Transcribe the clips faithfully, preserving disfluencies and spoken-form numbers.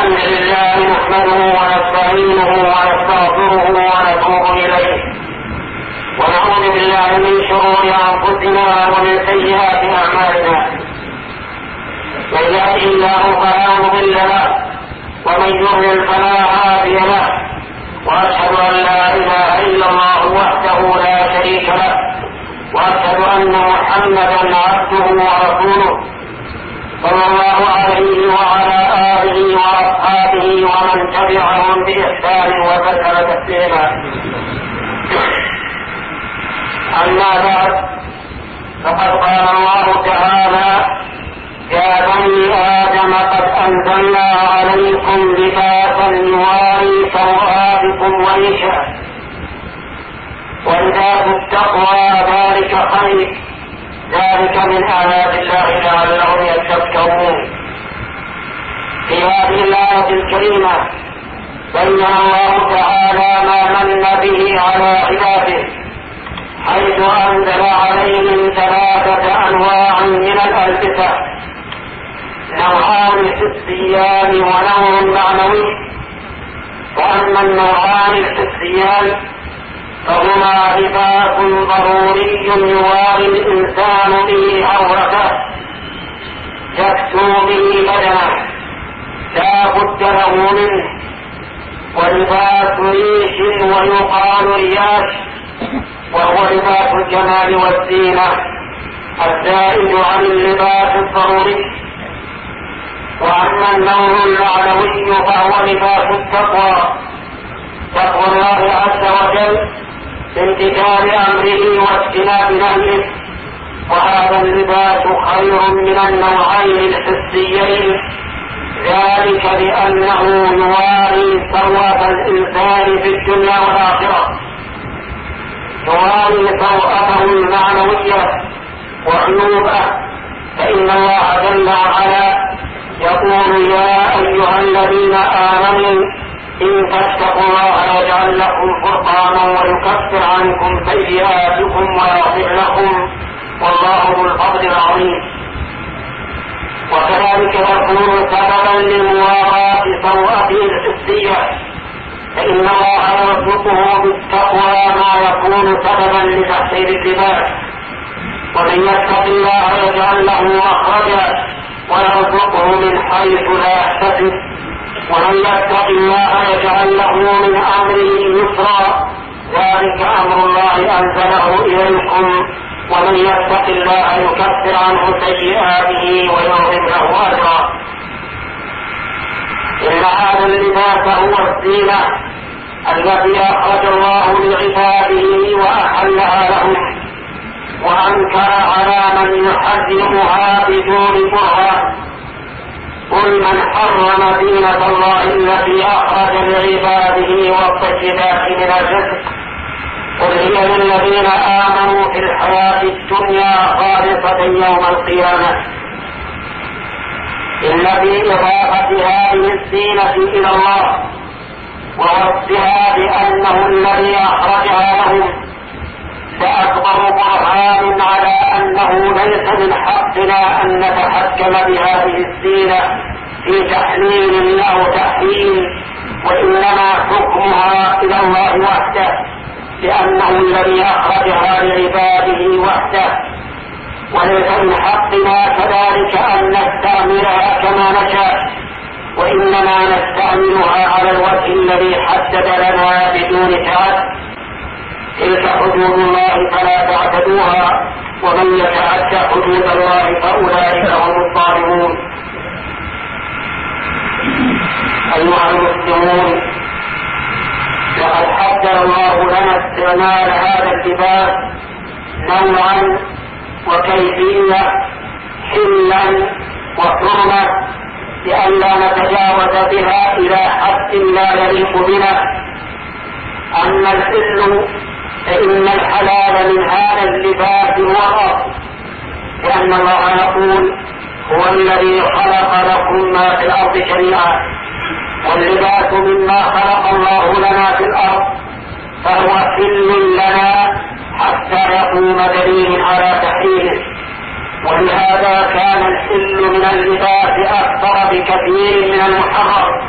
الحمد لله نحمده ونستعينه ونستغفره ونتوب إليه ونعوذ بالله من شرور أنفسنا ومن سيئات أعمالنا. من يهده الله فلا مضل له ومن يضلل فلا هادي له، وأشهد أن لا إله إلا الله وحده لا شريك له، وأشهد أن محمدا عبده ورسوله صلى الله عليه وعلى آله وأصحابه ومن تبعهم بإحسان وسلم تسليما. أما بعد، فقد قال الله تعالى: يا بني آدم قد أنزلنا عليكم لباسا يواري سوآتكم وريشا، ولباس التقوى ذلك خير، ذلك من آيات الله لعلهم يتذكرون. في هذه الآية الكريمة بين الله تعالى ما من به على عباده، حيث أنزل عليهم ثلاثة أنواع من الألبسة: نوعان حسيان ونوع معنوي. وأما النوعان الحسيان فهما لباس ضروري يواري الإنسان به عورته، يكسو به بدنه لا بد له منه، ولباس ريش ويقال رياش، وهو لباس الجمال والزينة الزائد عن اللباس الضروري. وأما النوع المعنوي فهو لباس التقوى، تقوى الله عز وجل بامتثال أمره واجتناب نهيه، وهذا اللباس خير من النوعين الحسيين، ذلك لأنه يواري سوءة الإنسان في الدنيا والآخرة، يواري سوءته المعنوية وعيوبه. فإن الله جل وعلا يقول: يا أيها الذين آمنوا إن تتقوا الله يجعل لكم فرقانا ويكفر عنكم سيئاتكم ويغفر لكم، والله ذو الفضل العظيم. وكذلك يكون سببا لمواراة سوءته الحسية، فإن الله يرزقه بالتقوى ما يكون سببا لتحصيل اللباس. ومن يتق الله يجعل له مخرجا ويرزقه من حيث لا يحتسب، ومن يتق الله يجعل له من أمره يسرا، ذلك أمر الله أنزله إليكم، ومن يتق الله يكفر عنه سيئاته ويعظم له أجرا. إن هذا اللباس هو الزينة التي أخرج الله لعباده وأحلها لهم، وأنكر على من يحرمها بدون برهان. قل من حرم زينة الله التي أخرج لعباده والطيبات من الرزق، قل هي للذين آمنوا في الحياة الدنيا خالصة يوم القيامة. إن في إضافة هذه الزينة إلى الله ووصفها بأنه الذي أخرجها لهم فأكبر برهان على أنه ليس من حقنا أن نتحكم بهذه الزينة في تحليل أو تحريم، وإنما حكمها إلى الله وحده، لأنه الذي أخرجها لعباده وحده. وليس من حقنا كذلك أن نستعملها كما نشاء، وإنما نستعملها على الوجه الذي حدد لنا بدون تعد. تلك حدود الله فلا تعتدوها، ومن يتعد حدود الله فأولئك هم الظالمون. أيها المسلمون، لقد حدد الله لنا استعمال هذا اللباس نوعا وكيفية، حلا وحرمة، لئلا نتجاوز بها إلى حد لا يليق بنا. أما الحل فإن الحلال من هذا اللباس هو الأصل، لأن الله يقول: هو الذي خلق لكم ما في الأرض جميعا، واللباس مما خلق الله لنا في الأرض، فهو حل لنا حتى يقوم دليل على تحريمه. ولهذا كان الحل من اللباس أكثر بكثير من المحرم.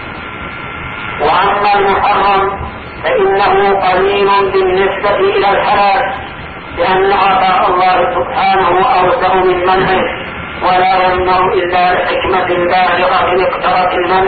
وأما المحرم فإنه قليل بالنسبة إلى الحلال، لأن عطاء الله سبحانه أوسع من منعه، ولا يمنع إلا لحكمة بالغة اقتضت المنع.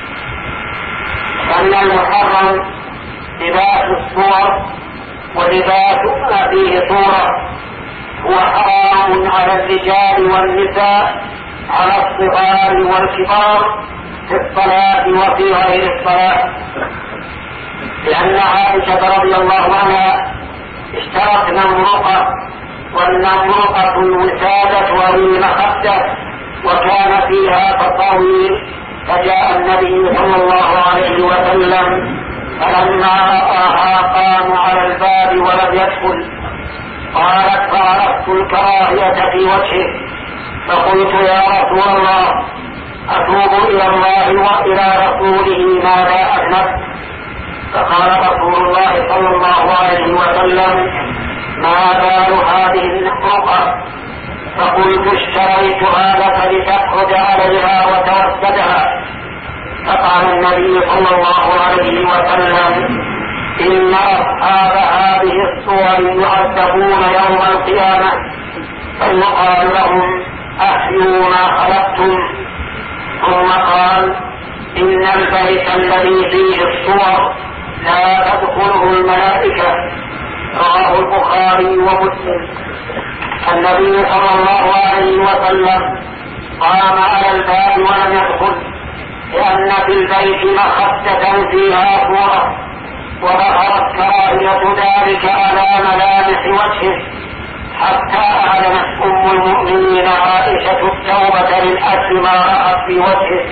أن المحرم لباس الصور ولباس ما فيه صورة، هو حرام على الرجال والنساء، على الصغار والكبار، في الصلاة وفي غير الصلاة. لأن عائشة رضي الله عنها اشترت نمرقة، والنمرقة الوسادة وهي المخدة، وكان فيها تصاوير، فجاء النبي صلى الله عليه وسلم فلما رآها قام على الباب ولم يدخل. قالت فعرفت الكراهية في وجهه، فقلت يا رسول الله أتوب إلى الله وإلى رسوله ماذا أذنبت؟ فقال رسول الله صلى الله عليه وسلم ما بال هذه النمرقة؟ فقلت اشتريتها لك لتخرج عليها وتوسدها. فقال النبي صلى الله عليه وسلم إن أصحاب هذه الصور يعذبون يوم القيامة، فيقال لهم أحيوا ما خلقتم. ثم قال إن البيت الذي فيه الصور لا تدخله الملائكة. رواه البخاري ومسلم. النبي صلى الله عليه وسلم قام على الباب ولم يدخل، لأن في البيت مخدة فيها صورة، وظهرت كراهية ذلك على ملامح وجهه، حتى أعلنت أم المؤمنين عائشة التوبة من أجل ما رأت في وجهه.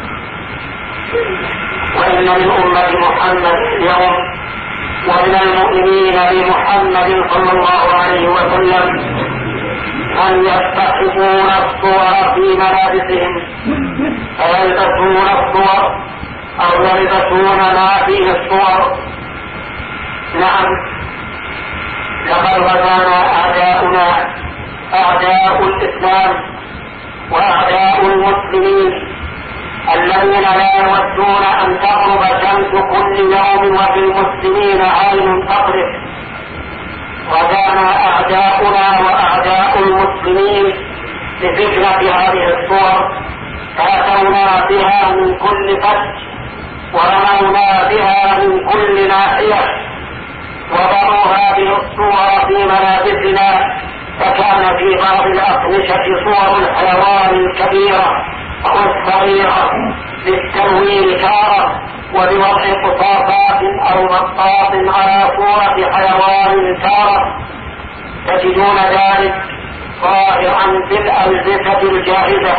وإن من أمة محمد اليوم ومن المؤمنين بمحمد صلى الله عليه وسلم أن يستحبون الصور في ملابسهم، فيلبسون الصور أو يلبسون ما فيه الصور. نعم، لقد غزانا أعداؤنا أعداء الإسلام وأعداء المسلمين الذين لا يودون أن تغرب شمس كل يوم وفي المسلمين عين تقرب. غزانا أعداؤنا وأعداء المسلمين بفكرة هذه الصور، فأتونا بها من كل فج ورمونا بها من كل ناحية، وضعوا هذه الصور في ملابسنا، فكان في بعض الأقمشة صور الحيوان الكبيرة أو الصغيرة للتنوير تارة، ولوضع قصاصات أو مطاط على صورة حيوان تارة. تجدون ذلك ظاهرا في الألبسة الجاهزة.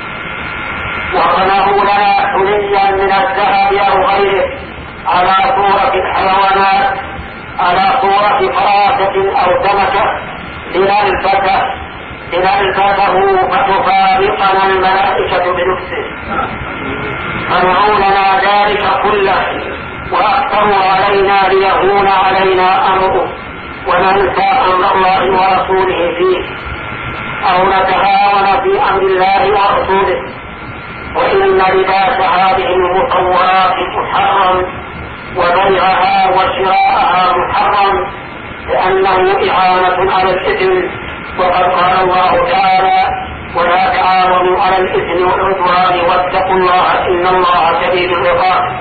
وصنعوا لنا حليا من الذهب أو غيره على صورة الحيوانات، على صورة فراشة أو سمكة، لنلبسه لنلبسه فتفارقنا الملائكة بنفسه. صنعوا لنا ذلك كله وأكثروا علينا ليهون علينا أمره وننسى أمر الله ورسوله فيه، أو نتهاون في أمر الله ورسوله. وإن لباس هذه المصورات محرم، وبيعها وشراءها محرم، لأنه إعانة على الإثم. وقد قال الله تعالى ولا تعاونوا على الإثم والعدوان واتقوا الله إن الله شديد العقاب.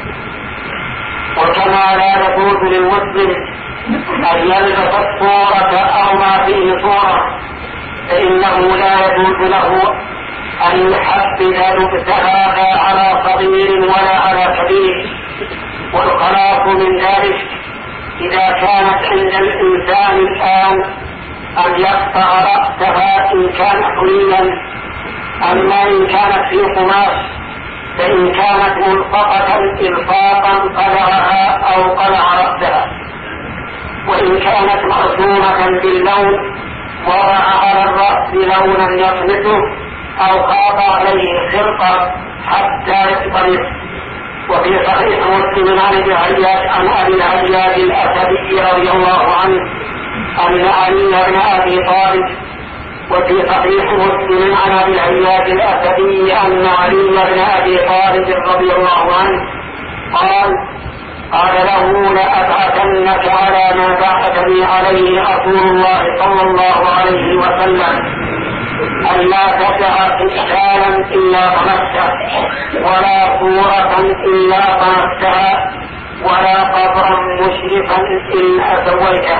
وكما لا يجوز للمسلم أن يلبس الصورة أو ما فيه صورة، فإنه لا يجوز له أن يحبذ لبسها لا على صغير ولا على كبير. والخلاص من ذلك إذا كانت عند الإنسان الآن أن يقطع رأسها إن كان حليا، أما إن كانت في قماش فإن كانت ملصقة إلصاقا قلعها أو قلع رأسها. وإن كانت مرسومة باللون وضع على الرأس لونا يطمسه أو خاض عليه خرقة حتى يطمس. وفي صحيح مسلم عن ابي الهياج عن ابي الهياج الاسدي رضي الله عنه ان علي بن ابي طالب وفي صحيح مسلم عن ابي العياش الاسدي ان علي بن ابي طالب رضي الله عنه قال قال له لأبعثنك على ما بعثني عليه رسول الله صلى الله عليه وسلم ألا تدع إشكالا إلا طمسته ولا صورة إلا طمستها ولا قبرا مشرفا إلا سويته.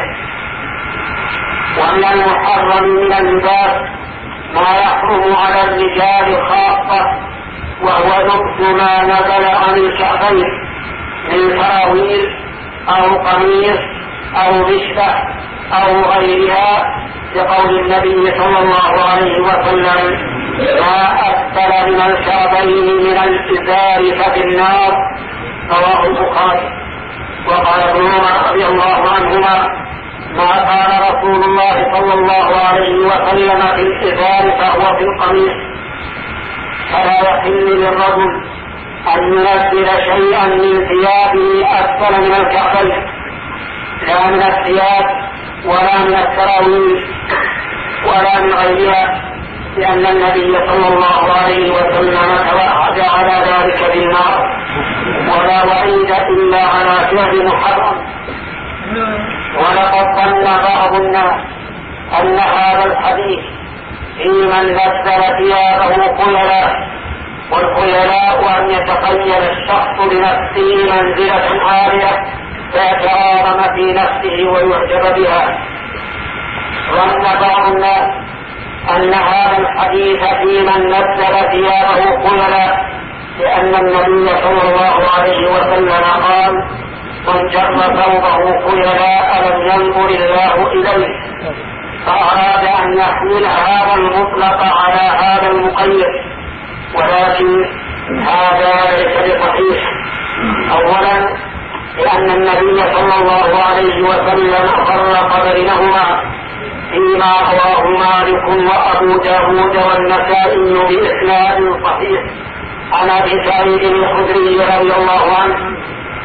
ومن المحرم من اللباس ما يحرم على الرجال خاصة وهو لبس ما نزل عن الكعبين من سراويل أو قميص أو مشبه أو غيرها، لقول النبي صلى الله عليه وسلم ما أسفل من الكعبين من الإزار ففي النار، رواه البخاري. وقال ابن عمر رضي الله عنهما ما قال رسول الله صلى الله عليه وسلم في الإزار فهو في القميص. فلا يحل للرجل أن ينزل شيئا من ثيابه أسفل من الكعبين، لا من الثياب ولا من السراويل ولا من غيرها، لأن النبي صلى الله عليه وسلم توعد على ذلك بالنار، ولا وعيد إلا على فعل محرم. ولقد ظن بعض الناس أن هذا الحديث في من نزل ثيابه خيلاء، والخيلاء أن يتخيل الشخص لنفسه منزلة عالية فيتعاظم في نفسه ويعجب بها. ظن بعض الناس أن هذا الحديث في من نزل ثيابه خيلاء، لأن النبي صلى الله عليه وسلم قال من جر ثوبه خيلاء لم ينظر الله إليه، فأراد أن يحمل هذا المطلق على هذا المقيد، ولكن هذا ليس بصحيح. أولا لأن النبي صلى الله عليه وسلم فرق بينهما فيما رواه مالك وأبو داود والنسائي بإسناد صحيح عن أبي سعيد الخدري رضي الله عنه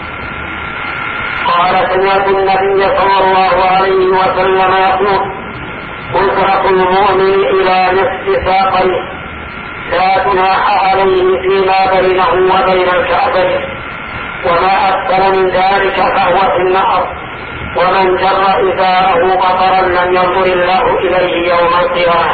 قال سمعت النبي صلى الله عليه وسلم يقول أسرة المؤمن إلى نصف ساقيه لا جناح عليه فيما بينه وبين الكعبين، وما أكثر من ذلك فهو في النار، ومن جر إزاره قطرا لم ينظر الله إليه يوم القيامة.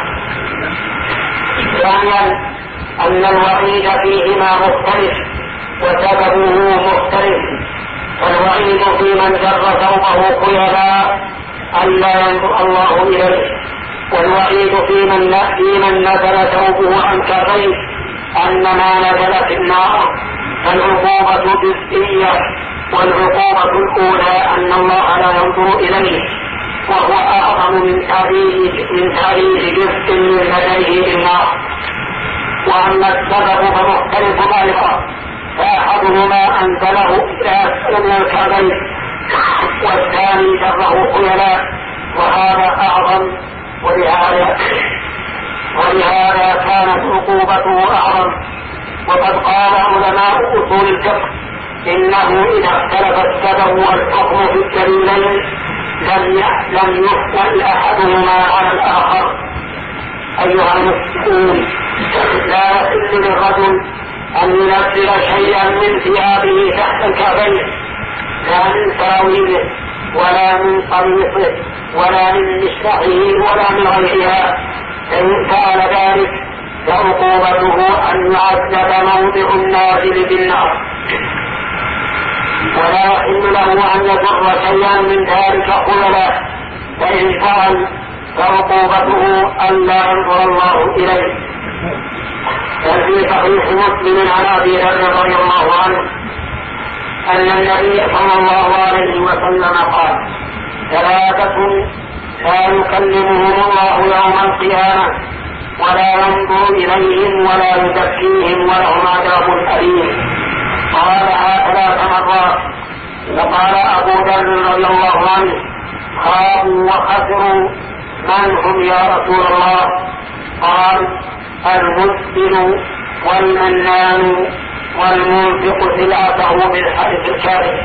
ثانيا أن الوعيد فيهما مختلف وسببه مختلف، فالوعيد في من جر ثوبه خيلاء ألا ينظر الله إليه، والوعيد في من في من نزل ثوبه عن كعبيه أن ما نزل في النار، فالعقوبة جزئية، والعقوبة الأولى أن الله لا ينظر إليه، وهو أعظم من تاريخ من تاريخ جزء من بدنه بالنار. وأما السبب فمختلف أيضا، فأحدهما أنزله إلى أسفل من الكعبين، والثاني جره خيلاء، وهذا أعظم، ولهذا ولهذا كانت عقوبته أعظم. وقد قال علماء أصول الفقه إنه إذا اختلف السبب والحكم في الدليلين لم لم يحمل أحدهما على الآخر. أيها المسلمون، لا يحل للرجل أن ينزل شيئا من ثيابه تحت الكعبين، لا من سراويله ولا من قميصه ولا من مشرحه ولا من غيرها، فإن فعل ذلك فعقوبته أن يعذب موضع النازل بالنار، ولا يحل له أن يضر شيئا من ذلك خللا، فإن فعل فعقوبته أن لا ينظر الله إليه. وفي صحيح مسلم عن أبي ذر رضي الله عنه أن النبي صلى الله عليه وسلم قال ثلاثة لا يكلمهم الله يوم القيامة ولا ينظر إليهم ولا يزكيهم ولهم عذاب أليم. قالها ثلاث مرات. وقال أبو ذر رضي الله عنه خابوا وخسروا من هم يا رسول الله؟ قال المسبل والمنان والمنفق سلعته بالحديث الكاذب.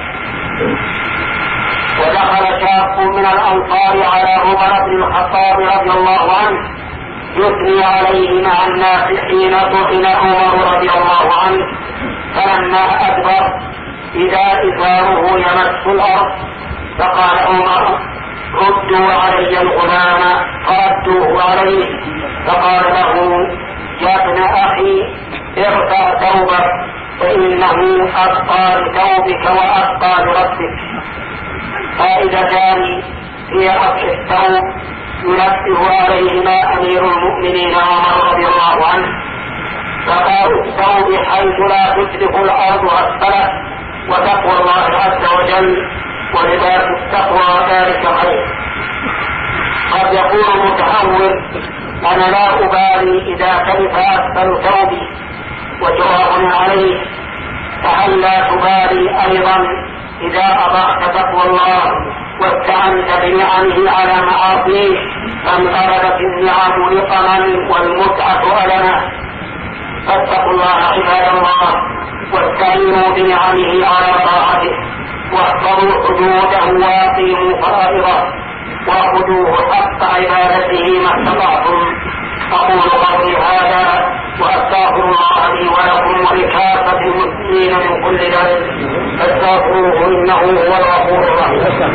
ودخل شاب من الأنصار على عمر بن الخطاب رضي الله عنه يثني عليه مع الناس حين طحن عمر رضي الله عنه، فلما أدبر إذا إثاره يمس الأرض، فقال عمر: ردوا علي الغلام، فردوه عليه، فقال له: يا ابن أخي ارفع ثوبك فإنه أبقى لثوبك وأبقى لربك. فائدتان في رفع الثوب ينبه عليهما أمير المؤمنين عمر رضي الله عنه: بقاء الثوب حيث لا تترك الأرض أسفله، وتقوى الله عز وجل، ولباس التقوى ذلك خير. قد يقول متهور: أنا لا أبالي إذا كلف أسفل ثوبي وجواب عليه، فهل لا تبالي أيضا إذا أضعت تقوى الله واستعنت بنعمه على معاصيه فانقلبت النعم نقما والمتعة ألما؟ فاتقوا الله عباد الله، واستعينوا بنعمه على طاعته، واحفظوا حدوده واقيموا فرائضه، وخذوه حق عبادته ما استطعتم. أقول قولي هذا وأستغفر الله لي ولكم ولكافة المسلمين من كل ذنب، فاستغفروه إنه هو الغفور الرحيم.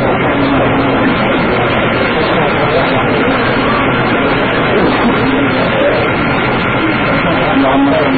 اللهم صل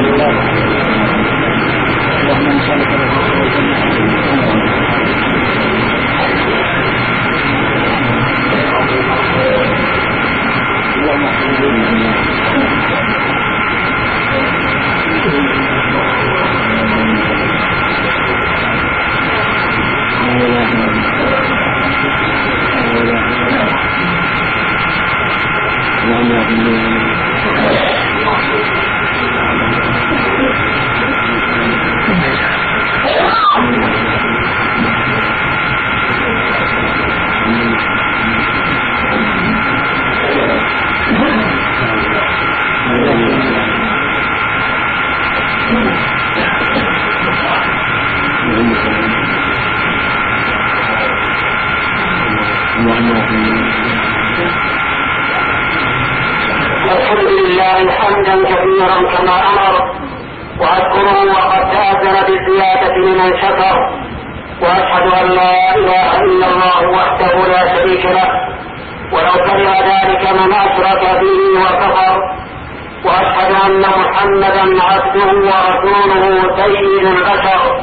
الحمد لله حمدا كثيرا كما أمر، وأشكره وقد تأذن بالزيادة لمن شكر، وأشهد أن لا إله إلا الله وحده لا شريك له، ولو كره ذلك من أشرك به وكفر، وأشهد أن محمدا عبده ورسوله سيد البشر،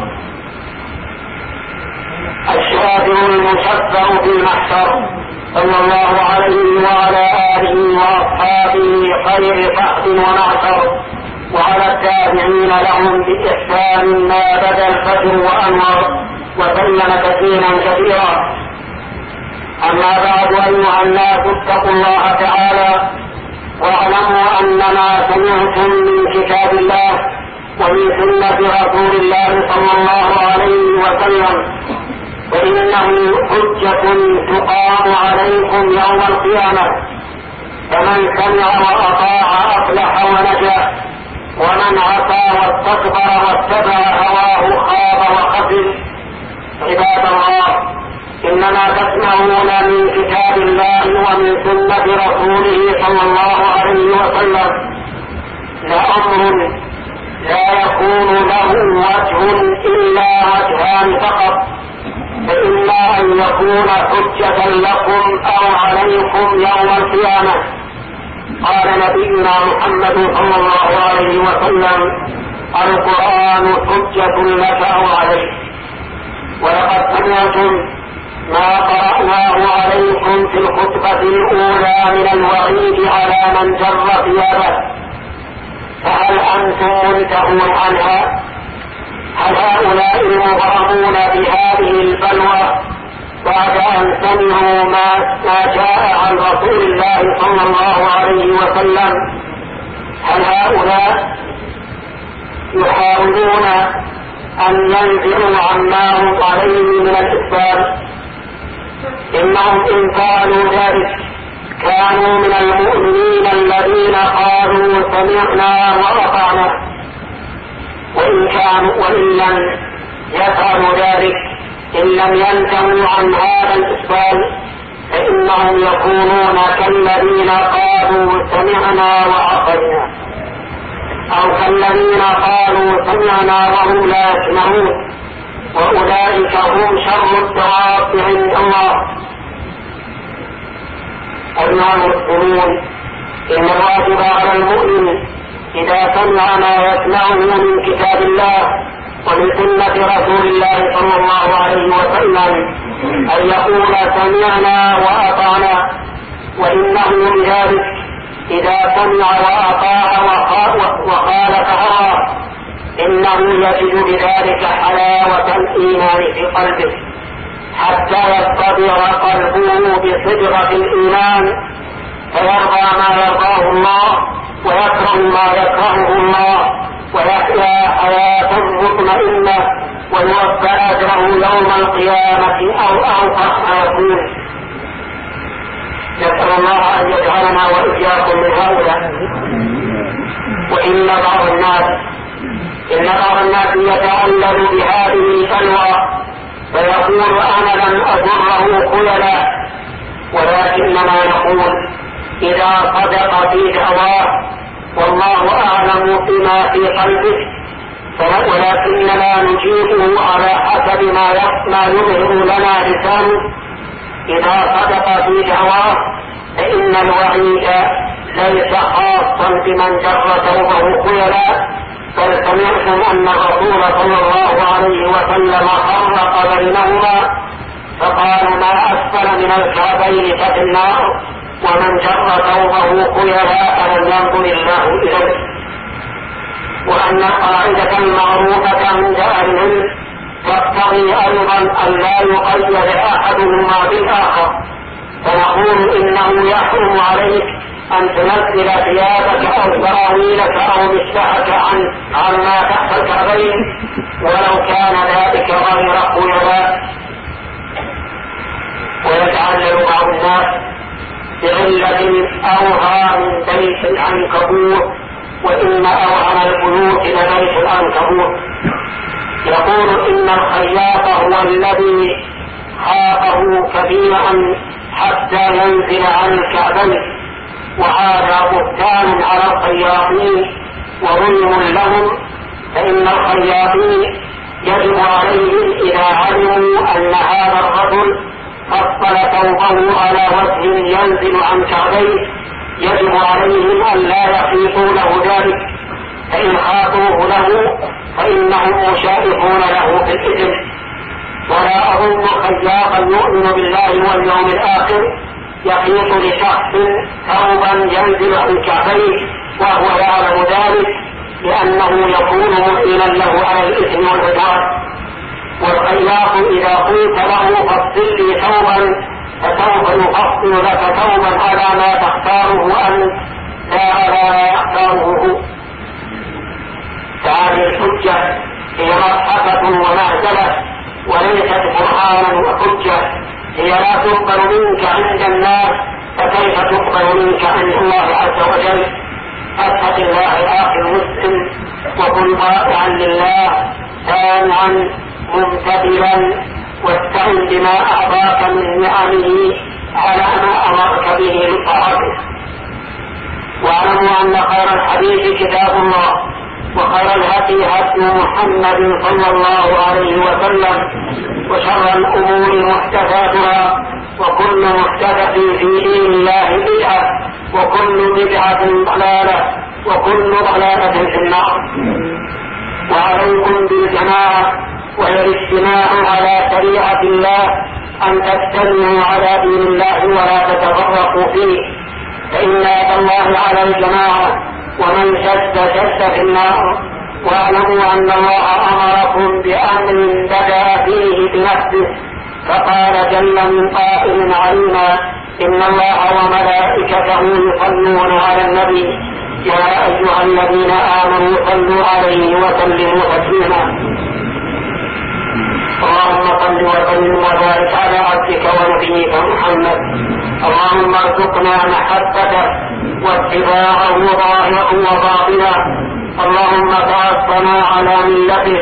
الشافع المشفع في المحشر، صلى الله عليه وعلى آله وأصحابه خير فحد ونعشر، وعلى التابعين لهم بإحسان ما بدا الفجر وأنور، وسلم تسليما كثيرا. أما بعد، أيها الناس اتقوا الله تعالى، واعلموا أن ما سمعتم من كتاب الله ومن سنة رسول الله صلى الله عليه وسلم فإنه حجة تقام عليكم يوم القيامة، فمن سمع وأطاع أفلح ونجا، ومن عصى واستكبر واتبع هواه خاب وخسر. عباد الله، إنما تسمعون من كتاب الله ومن سنة رسوله صلى الله عليه وسلم لأمر لا يكون له وجه إلا وجهان فقط، فإما أن يكون حجة لكم أو عليكم يوم القيامة. قال نبينا محمد صلى الله عليه وسلم: القرآن حجة لك أو عليك. ولقد سمعتم ما قرأناه عليكم في الخطبة الأولى من الوعيد على من جر ثيابه، فهل أنتم منتهون عنها؟ هل هؤلاء المغرمون بهذه البلوى بعد أن سمعوا ما, ما جاء عن رسول الله صلى الله عليه وسلم، هل هؤلاء يحاولون أن ينزعوا عما هم عليه من الإسلام؟ إنهم إن فعلوا ذلك كانوا من المؤمنين الذين قالوا سمعنا وأطعنا، وإن كانوا وإن لم يفعلوا ذلك، إن لم ينتهوا عن هذا الإسلام، فإنهم يكونون كالذين قالوا سمعنا وعصينا، أو كالذين قالوا سمعنا وهم لا يسمعون، وأولئك هم شر الدواب عند الله. أيها المسلمون، إن الواجب على المؤمن إذا سمع ما يسمعه من كتاب الله ومن سنة رسول الله صلى الله عليه وسلم أن يقول سمعنا وأطعنا، وإنه بذلك إذا سمع وأطاع وخالف هواه إنه يجد بذلك حلاوة الإيمان في قلبه، حتى يصطدر قلبه بصدرة الإيمان فيرضى ما يرضاه الله ويكره ما يكرهه الله، ويحيا حياة مطمئنة ويوفى أجره يوم القيامة أو أوقف ما يكون. نسأل الله أن يجعلنا وإياكم من هؤلاء. وإن بعض الناس إن بعض الناس يتعلل بهذه البلوى فيقول أنا لم أضره خيلا، ولكننا نقول إذا صدق في دعواه والله أعلم بما في قلبه، ولكننا نجيبه على حسب ما يظهر لنا لسانه. إذا صدق في دعواه فإن الوعيد ليس خاصا بمن جر ثوبه خيلا، بل سمعتم أن الرسول صلى الله عليه وسلم فرق بينهما فقال ما أسفل من الكعبين ففي النار، ومن جر ثوبه خيلا فلم ينظر الله إليه. وأن القاعدة المعروفة عند أهل العلم تقتضي أيضا أن لا يقيد أحدهما بالآخر، فنقول إنه يحرم عليك أن تنزل ثيابك أو سراويلك أو مسحك عن عما تحت الكعبين ولو كان ذلك غير خيلاء. ويتعلل بعض الناس بعلة أوهى من بيت العنكبوت، وإن أوهى البيوت لبيت العنكبوت. يقول إن الخياط هو الذي خاطه كبيرا حتى ينزل عن الكعبين، وهذا بهتان على الخياطين وظلم لهم، فإن الخياطين يجب عليهم إذا علموا أن هذا الرجل فصل ثوبه على وجه ينزل عن كعبيه يجب عليهم أن لا يخيطوا له ذلك، فإن خاطوه له فإنهم مشاركون له في الإثم. ولا أظن خياطا يؤمن بالله واليوم الآخر يخيط لشخص ثوبا ينزل عن كعبيه وهو يعلم ذلك، لأنه يكون مؤمنا له على الإثم والعدوان. والخياط إذا قلت له فصل لي ثوبا فسوف يفصل لك ثوبا على ما تختاره أنت لا على ما يختاره هو. فهذه الحجة هي مصحفة ومعزلة وليست برهانا وحجة، هي لا تقبل منك عند الناس فكيف تقبل منك عند الله عز وجل. اتق الله اخي المسلم وكن طائعا لله سامعا ممتثلا، واستعن بما اعطاك من نعمه على ما امرك به لطاعته. واعلموا ان خير الحديث كتاب الله، وخير الهدي هدي محمد صلى الله عليه وسلم، وشر الامور محدثاتها، وكل محدثة في دين الله بدعة، وكل بدعة ضلالة، وكل ضلالة في النار. وعليكم بالجماعة وهي الاجتماع على شريعة الله، أن تجتمعوا على دين الله ولا تتفرقوا فيه، فإن يد الله على الجماعة ومن شد شد في النار. واعلموا أن الله أمركم بأمر بدأ فيه بنفسه، فقال جل من قائل علينا إن الله وملائكته يصلون على النبي يا أيها الذين آمنوا صلوا عليه وسلموا تسليما. اللهم صل وسلم وبارك على عبدك ونبيك محمد. اللهم ارزقنا محبته واتباعه ظاهرا وباطنا. اللهم توفنا على ملته.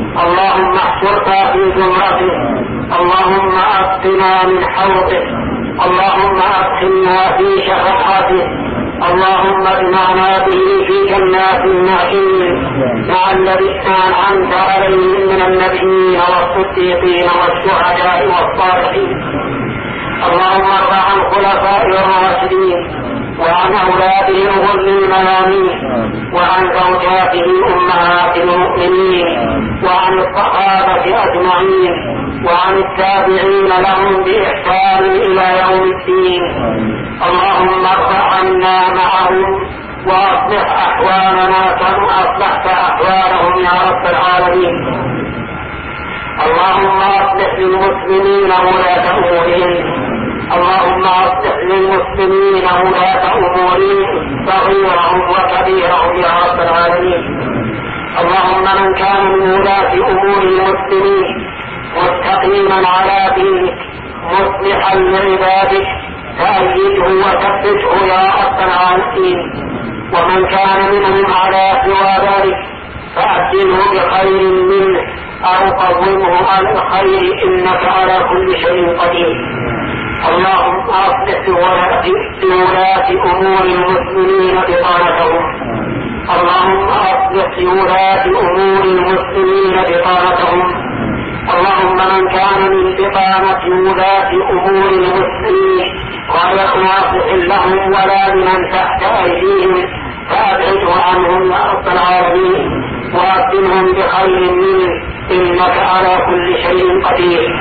اللهم احشرنا في زمرته. اللهم اسقنا من حوضه. اللهم أدخلنا في شفاعته، اللهم اجمعنا به في جنات النعيم مع الذين أنعمت عليهم من النبيين والصديقين والشهداء والصالحين. اللهم ارض عن الخلفاء الراشدين وعن أولادهم غر الميامين وعن زوجاته أمهات المؤمنين وعن الصحابة أجمعين وعن التابعين لهم بإحسان إلى يوم الدين. اللهم ارض عنا معهم وأصلح أحوالنا كما أصلحت أحوالهم يا رب العالمين. اللهم أصلح للمسلمين ولاة أمورهم، اللهم أصلح للمسلمين ولاة أمورهم صغيرهم وكبيرهم يا رب العالمين. اللهم من كان من ولاة أمور المسلمين مستقيما على دينك مصلحا لعبادك فأيده وثبته يا رب العالمين، ومن كان منهم على سوى ذلك فأبدله بخير منه أو قومه على الخير إنك على كل شيء قدير. اللهم أصلح لولاة أمور المسلمين بطانتهم، اللهم أصلح لولاة أمور المسلمين بطانتهم. اللهم من كان من بطانة ولاة أمور المسلمين غير ناصح لهم ولا لمن تحت أيديهم فأبعده عنهم يا رب العالمين وأبدلهم بخير منه إنك على كل شيء قدير.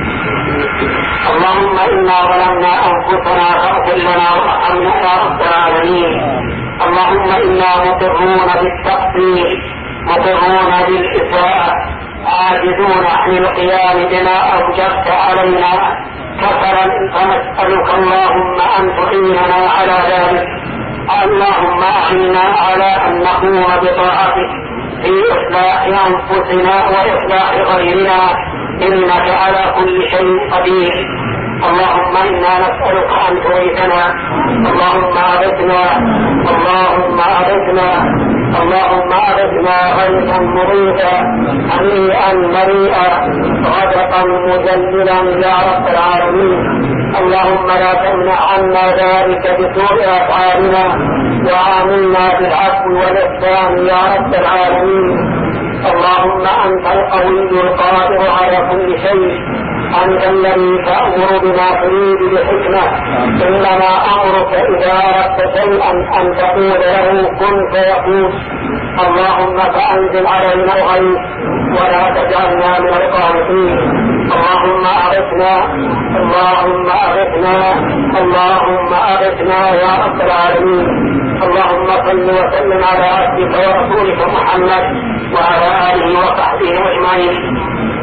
اللهم إنا ظلمنا أنفسنا فاغفر لنا وارحمنا يا رب العالمين. اللهم إنا مقرون بالتقصير مقرون بالإساءة عاجزون عن القيام بما أوجبت علينا كفرا فنسألك اللهم أن تعيننا على ذلك. اللهم أعنا على أن نقوم بطاعتك في إصلاح أنفسنا وإصلاح غيرنا إنك على كل شيء قدير. اللهم إنا نسألك أن تغيثنا، اللهم أغثنا، اللهم أغثنا، اللهم أغثنا غيثا مغيثا هنيئا مريئا غدقا مجللا يا رب العالمين. اللهم لا تمنع عنا ذلك بسوء أفعالنا وعاملنا بالعفو والإحسان يا رب العالمين. اللهم أنت القوي القادر على كل شيء، أنت الذي تأمر بما تريد بحكمة، إنما أمرك إذا أردت شيئا أن تقول له كن فيكون. اللهم فأنزل علينا الغيث ولا تجعلنا من القانطين. اللهم أغثنا، اللهم أغثنا، اللهم أغثنا يا رب العالمين. اللهم صل وسلم على عبدك ورسولك محمد وعلى آله وصحبه أجمعين.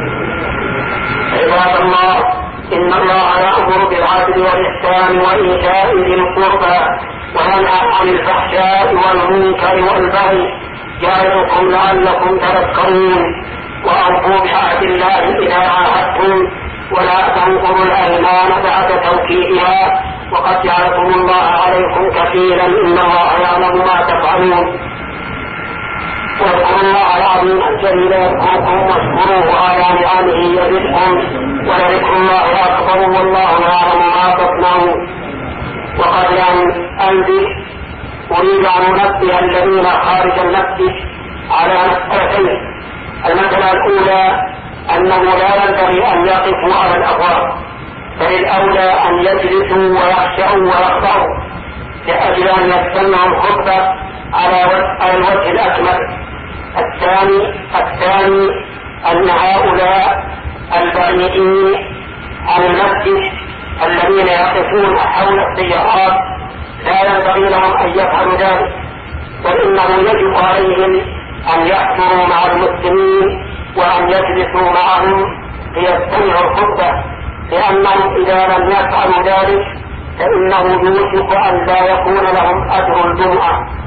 عباد الله، إن الله يأمر بالعدل والإحسان وإيتاء ذي القربى وينهى عن الفحشاء والمنكر والبغي يعظكم لعلكم تذكرون. وأوفوا بعهد الله إذا عاهدتم ولا تنقضوا الأيمان بعد توكيدها وقد جعلكم الله عليكم كفيلا إن الله يعلم ما تفعلون. واذكروا الله العظيم الجليل يذكركم واشكروه على نعمه يزدكم ولذكر الله أكبر والله يعلم ما تصنعون. وقبل أن أنزل أريد أن أنبه الذين خارج المسجد على مسألتين. المسألة الأولى أنه لا ينبغي أن يقفوا على الأبواب، بل الأولى أن يجلسوا ويخشعوا ويخضعوا لأجل أن يستمعوا الخطبة على الوجه الأكمل. الثاني الثاني أن هؤلاء البعيدين عن المسجد الذين يقفون حول السيارات لا ينبغي لهم أن يفعلوا ذلك، بل إنه يجب عليهم أن يحضروا مع المسلمين وأن يجلسوا معهم ليستمعوا الخطبة، لأنهم إذا لم يفعلوا ذلك فإنه يوشك أن لا يكون لهم أجر الجمعة.